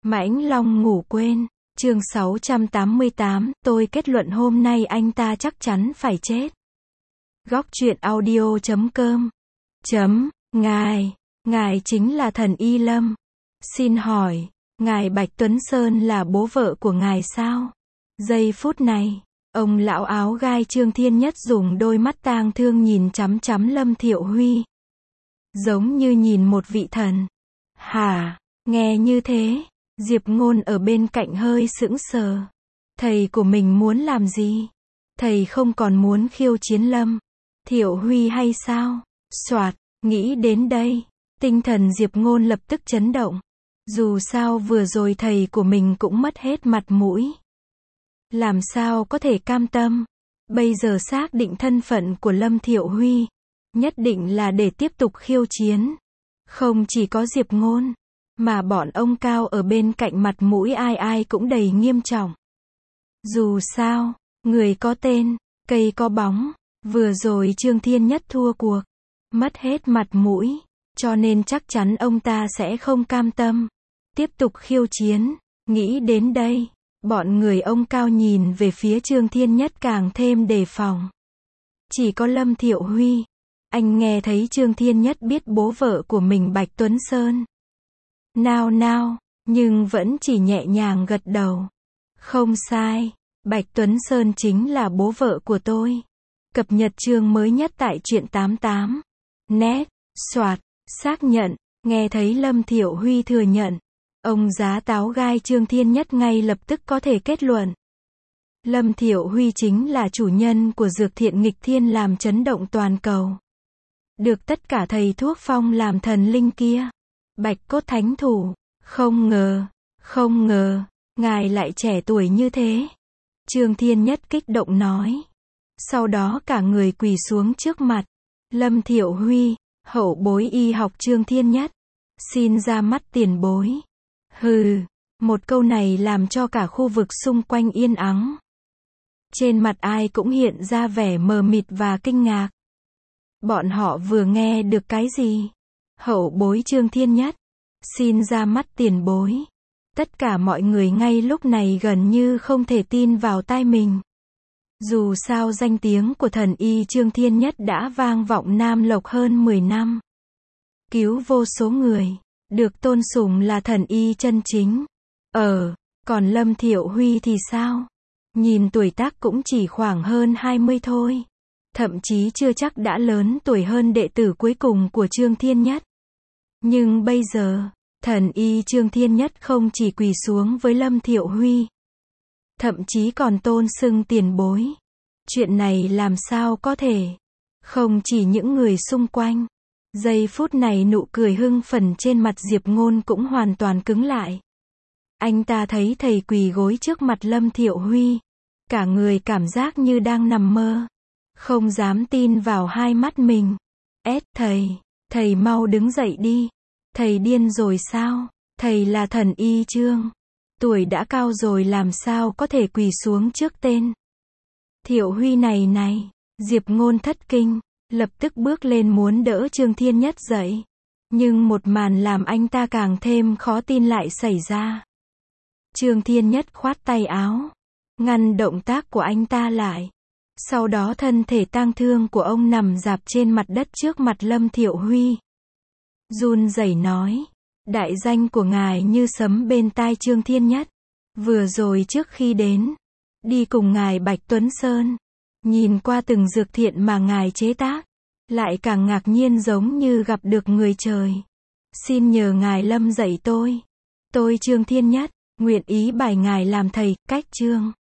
Mãnh Long ngủ quên. Chương 688, tôi kết luận hôm nay anh ta chắc chắn phải chết. Góc truyện audio.com. Ngài chính là thần Y Lâm. Xin hỏi, ngài Bạch Tuấn Sơn là bố vợ của ngài sao? Giây phút này, ông lão áo gai Trương Thiên Nhất dùng đôi mắt tang thương nhìn chằm chằm Lâm Thiệu Huy. Giống như nhìn một vị thần. Hả? Nghe như thế, Diệp Ngôn ở bên cạnh hơi sững sờ. Thầy của mình muốn làm gì? Thầy không còn muốn khiêu chiến Lâm Thiệu Huy hay sao? Soạt, nghĩ đến đây, tinh thần Diệp Ngôn lập tức chấn động. Dù sao vừa rồi thầy của mình cũng mất hết mặt mũi. Làm sao có thể cam tâm? Bây giờ xác định thân phận của Lâm Thiệu Huy, nhất định là để tiếp tục khiêu chiến. Không chỉ có Diệp Ngôn, mà bọn ông cao ở bên cạnh mặt mũi ai ai cũng đầy nghiêm trọng. Dù sao, người có tên, cây có bóng, vừa rồi Trương Thiên Nhất thua cuộc, mất hết mặt mũi, cho nên chắc chắn ông ta sẽ không cam tâm, tiếp tục khiêu chiến. Nghĩ đến đây, bọn người ông cao nhìn về phía Trương Thiên Nhất càng thêm đề phòng. Chỉ có Lâm Thiệu Huy, anh nghe thấy Trương Thiên Nhất biết bố vợ của mình Bạch Tuấn Sơn. Nào, nhưng vẫn chỉ nhẹ nhàng gật đầu. Không sai, Bạch Tuấn Sơn chính là bố vợ của tôi. Cập nhật chương mới nhất tại truyện 88. Net, soạt, xác nhận, nghe thấy Lâm Thiệu Huy thừa nhận. Ông giá táo gai Trương Thiên Nhất ngay lập tức có thể kết luận. Lâm Thiệu Huy chính là chủ nhân của dược thiện nghịch thiên làm chấn động toàn cầu. Được tất cả thầy thuốc phong làm thần linh kia. Bạch cốt thánh thủ, không ngờ, ngài lại trẻ tuổi như thế. Trương Thiên Nhất kích động nói. Sau đó cả người quỳ xuống trước mặt. Lâm Thiệu Huy, hậu bối y học Trương Thiên Nhất. Xin ra mắt tiền bối. Hừ, một câu này làm cho cả khu vực xung quanh yên ắng. Trên mặt ai cũng hiện ra vẻ mờ mịt và kinh ngạc. Bọn họ vừa nghe được cái gì? Hậu bối Trương Thiên Nhất, xin ra mắt tiền bối. Tất cả mọi người ngay lúc này gần như không thể tin vào tai mình. Dù sao danh tiếng của thần y Trương Thiên Nhất đã vang vọng Nam Lộc hơn 10 năm. Cứu vô số người, được tôn sùng là thần y chân chính. Còn Lâm Thiệu Huy thì sao? Nhìn tuổi tác cũng chỉ khoảng hơn 20 thôi. Thậm chí chưa chắc đã lớn tuổi hơn đệ tử cuối cùng của Trương Thiên Nhất. Nhưng bây giờ, thần y Trương Thiên Nhất không chỉ quỳ xuống với Lâm Thiệu Huy, thậm chí còn tôn xưng tiền bối. Chuyện này làm sao có thể? Không chỉ những người xung quanh. Giây phút này nụ cười hưng phấn trên mặt Diệp Ngôn cũng hoàn toàn cứng lại. Anh ta thấy thầy quỳ gối trước mặt Lâm Thiệu Huy. Cả người cảm giác như đang nằm mơ. Không dám tin vào hai mắt mình. Thầy mau đứng dậy đi. Thầy điên rồi sao? Thầy là thần y Trương. Tuổi đã cao rồi làm sao có thể quỳ xuống trước tên Thiệu Huy này. Diệp Ngôn thất kinh, lập tức bước lên muốn đỡ Trương Thiên Nhất dậy. Nhưng một màn làm anh ta càng thêm khó tin lại xảy ra. Trương Thiên Nhất khoát tay áo, ngăn động tác của anh ta lại. Sau đó thân thể tang thương của ông nằm rạp trên mặt đất trước mặt Lâm Thiệu Huy. Run rẩy nói, đại danh của ngài như sấm bên tai Trương Thiên Nhất. Vừa rồi trước khi đến, đi cùng ngài Bạch Tuấn Sơn, nhìn qua từng dược thiện mà ngài chế tác, lại càng ngạc nhiên giống như gặp được người trời. Xin nhờ ngài Lâm dạy tôi Trương Thiên Nhất, nguyện ý bài ngài làm thầy, cách Trương